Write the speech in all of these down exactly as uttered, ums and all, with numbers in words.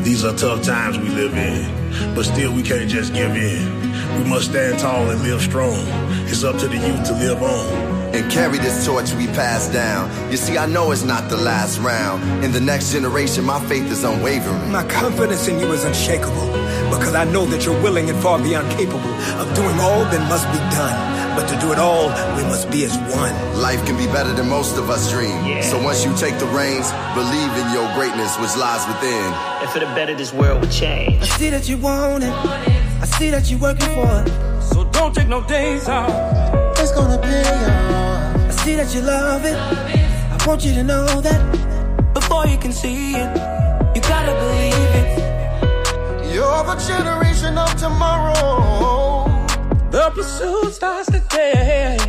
These are tough times we live in, but still we can't just give in. We must stand tall and live strong. It's up to the youth to live on. And carry this torch we pass down. You see, I know it's not the last round. In the next generation, my faith is unwavering. My confidence in you is unshakable, because I know that you're willing and far beyond capable of doing all that must be done. But to do it all, we must be as one. Life can be better than most of us dream. Yeah. So once you take the reins, believe in your greatness which lies within. And for the better, this world will change. I see that you want it. I see that you're working for it. So don't take no days off. It's gonna pay off. I see that you love it. I want you to know that before you can see it, you gotta believe it. You're the generation of tomorrow. The pursuit starts today,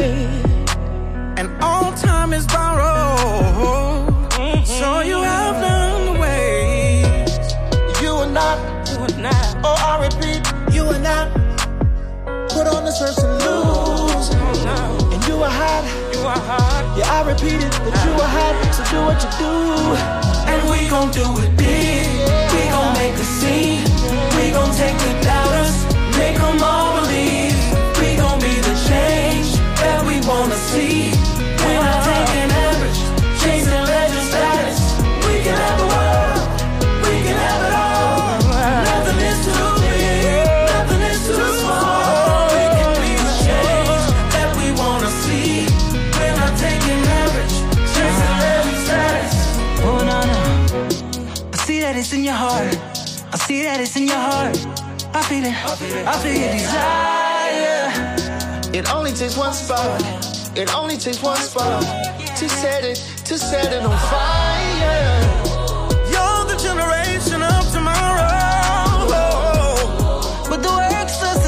and all time is borrowed. mm-hmm. So you have learned the ways. You are not, you are not. Oh, I repeat, you are not. Put on the search and lose. Oh, no. And you are hot, you are hot. Yeah, I repeat it, that you are hot. So do what you do, and we gon' do it big. We gon' make a scene. We gon' take the doubters, make them all believe. We gon' be the change that we wanna see. We're not taking average, chasing legend status. We can have the world, we can have it all. Nothing is too big, nothing is too small. We can be the change that we wanna see. We're not taking average, chasing legend status. Oh no no, I see that it's in your heart. I see that it's in your heart. I feel it, I feel your desire. It only takes one spark. It only takes one spark to set it, to set it on fire. You're the generation of tomorrow, but the work starts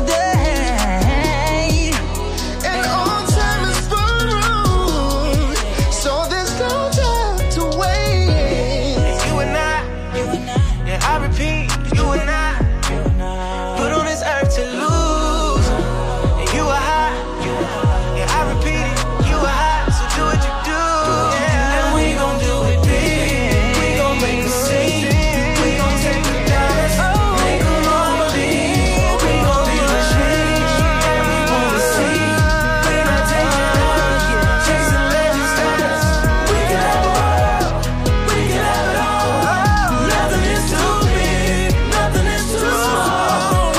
today. And all time is borrowed, so there's no time to wait. You and I, you and I, yeah, I repeat, you and I. Put on this earth to lose. And you are hot. Yeah, I repeat it. You are hot, so do what you do. Yeah. And we gon' do it big. We gon' make a scene. We gon' take the dollars, make them all believe. We gon' be the change that we wanna see. We're not taking out, chasing legend status. We can have the world. We can have it all. Nothing is too big. Nothing is too small.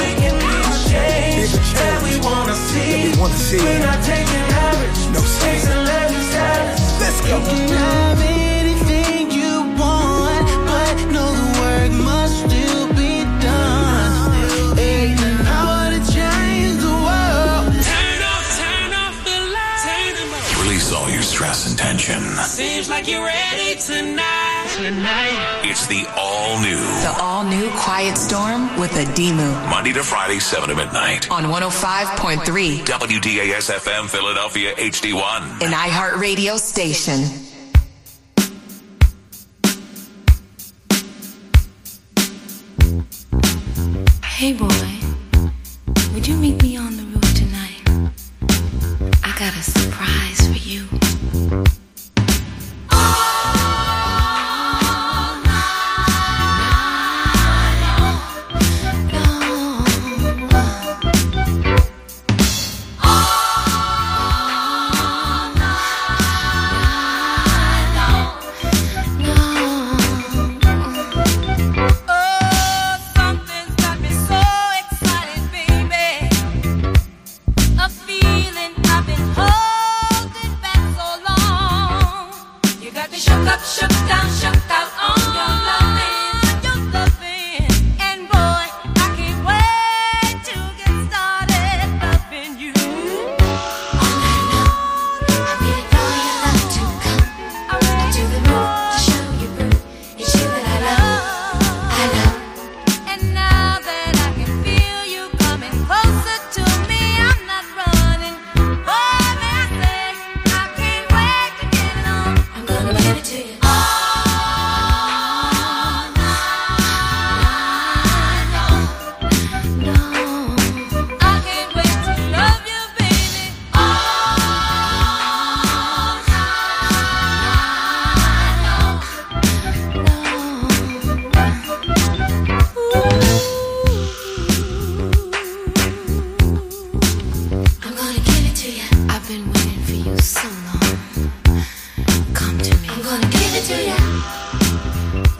That we wanna see. We wanna see. We're not taking average. No chasing legend status. Let's go. You can have anything you want, but no, the work must still be done. Ain't an hour to change the world. Turn off, turn off the lights. Turn them off. Release all your stress and tension. Seems like you're ready tonight. Tonight. It's the all-new. The all-new Quiet Storm with Adimu. Monday to Friday, seven to midnight. On one oh five point three. W D A S F M Philadelphia H D one. An iHeartRadio station. Hey boy, would you meet me on the roof tonight? I got a surprise for you.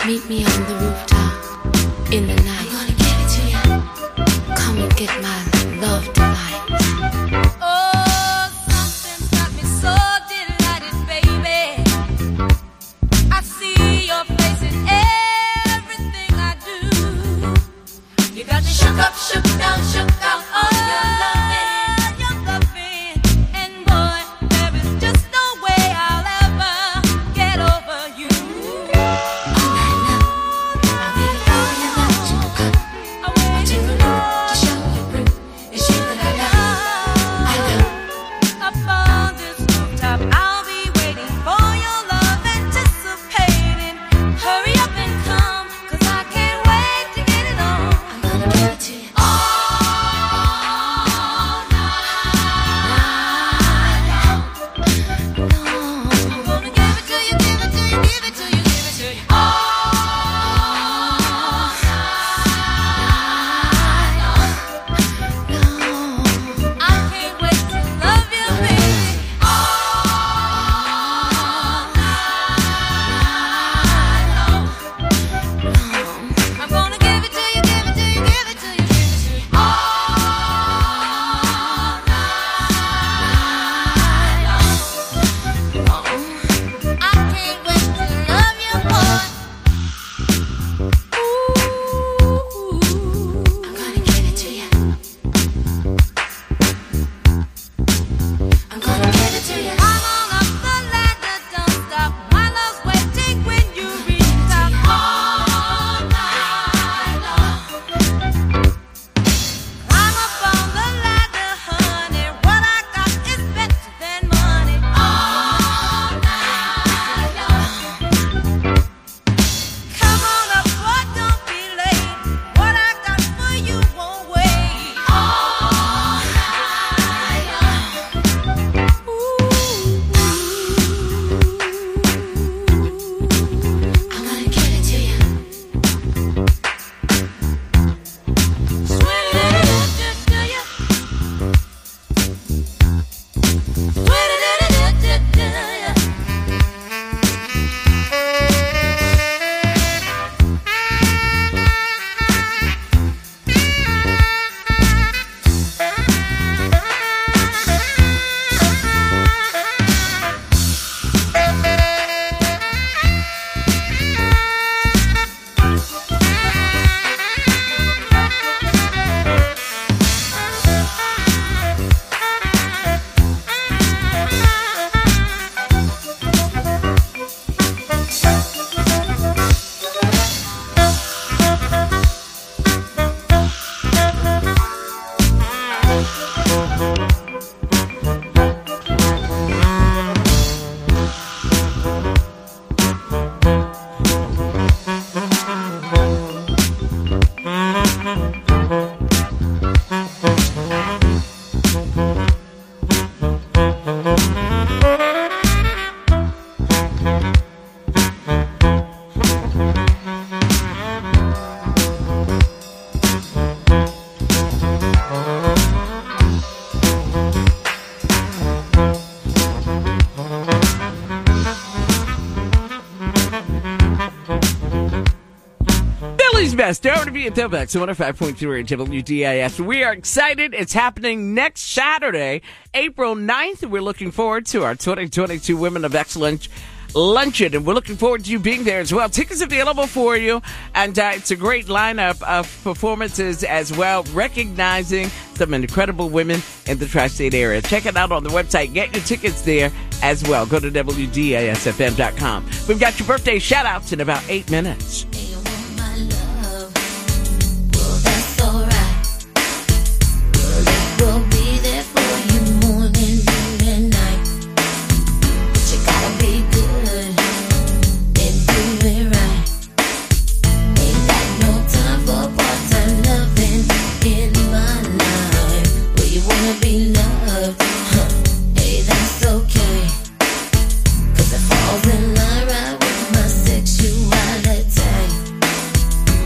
Meet me on the rooftop in the night. I'm gonna give it to you. Come and get my love tonight. Oh, something's got me so delighted, baby. I see your face in everything I do. You got me shook up, shook down, shook out on your loving, your loving. And boy, there is just no way I'll ever get over you. Best, Darren B and Tobex, one oh five point three W D I S. We are excited. It's happening next Saturday, April ninth. We're looking forward to our twenty twenty-two Women of Excellence Luncheon, and we're looking forward to you being there as well. Tickets available for you, and uh, it's a great lineup of performances as well, recognizing some incredible women in the tri-state area. Check it out on the website. Get your tickets there as well. Go to W D I S F M dot com. We've got your birthday shout-outs in about eight minutes. We'll be there for you morning, noon, and night. But you gotta be good and do it right. Ain't got no time for part-time loving in my life. Where you wanna be loved, huh? Hey, that's okay. Cause it falls in line right with my sexuality.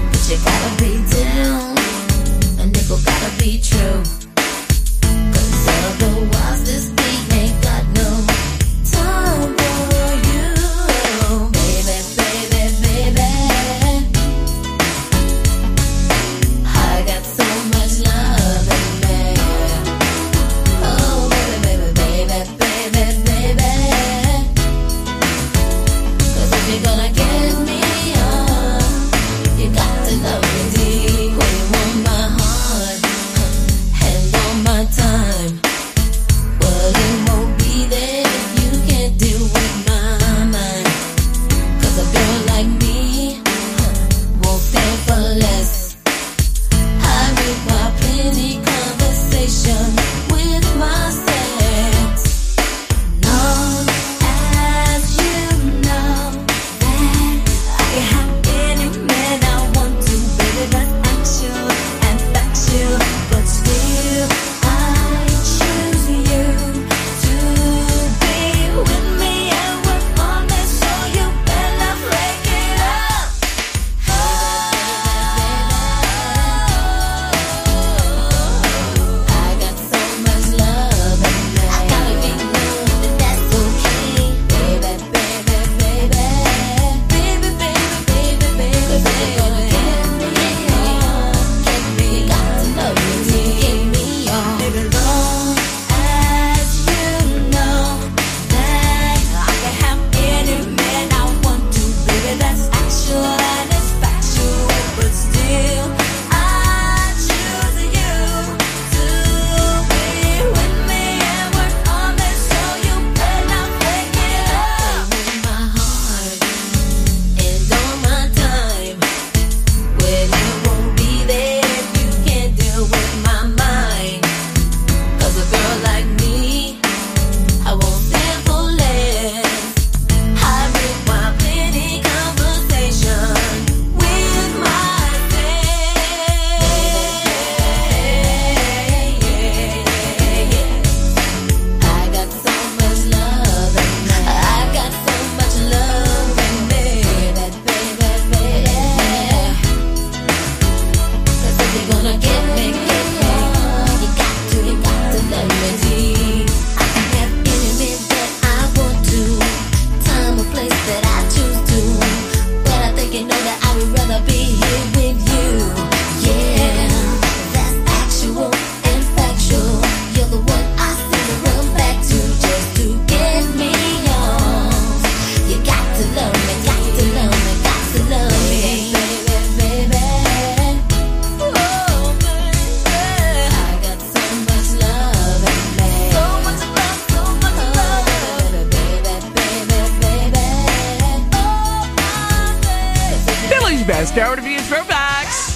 eighties best R and B and throwbacks.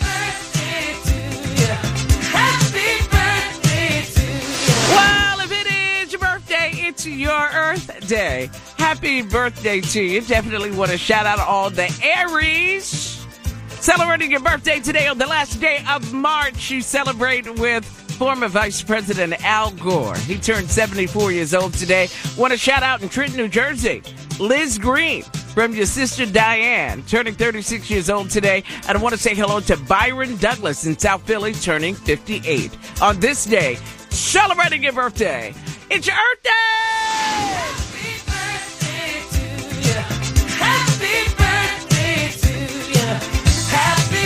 Well, if it is your birthday, it's your Earth Day. Happy birthday to you. Definitely want to shout out all the Aries celebrating your birthday today on the last day of March. You celebrate with former Vice President Al Gore. He turned seventy-four years old today. Want to shout out in Trenton, New Jersey, Liz Green from your sister Diane, turning thirty-six years old today. And I want to say hello to Byron Douglas in South Philly, turning fifty-eight. On this day, celebrating your birthday, it's your Earth Day! Happy birthday to you. Happy birthday to you. Happy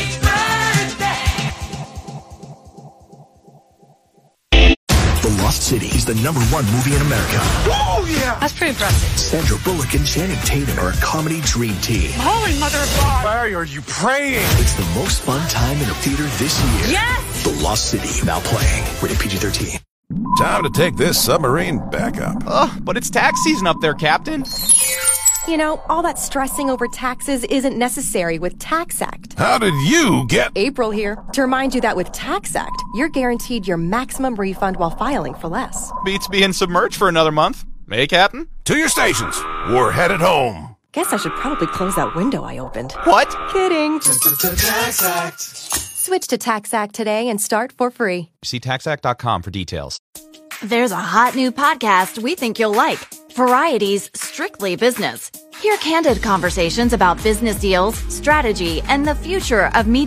birthday. The Lost City is the number one movie in America. Oh, yeah. That's pretty impressive. Sandra Bullock and Channing Tatum are a comedy dream team. Holy mother of God. Why are you praying? It's the most fun time in a theater this year. Yes! The Lost City, now playing. Rated P G thirteen. Time to take this submarine back up. Oh, but it's tax season up there, Captain. You know, all that stressing over taxes isn't necessary with TaxAct. How did you get... April here to remind you that with TaxAct, you're guaranteed your maximum refund while filing for less. Beats being submerged for another month. Hey, Captain? To your stations. We're headed home. Guess I should probably close that window I opened. What? Kidding. TaxAct. Switch to TaxAct today and start for free. See tax act dot com for details. There's a hot new podcast we think you'll like. Variety's Strictly Business. Hear candid conversations about business deals, strategy, and the future of media.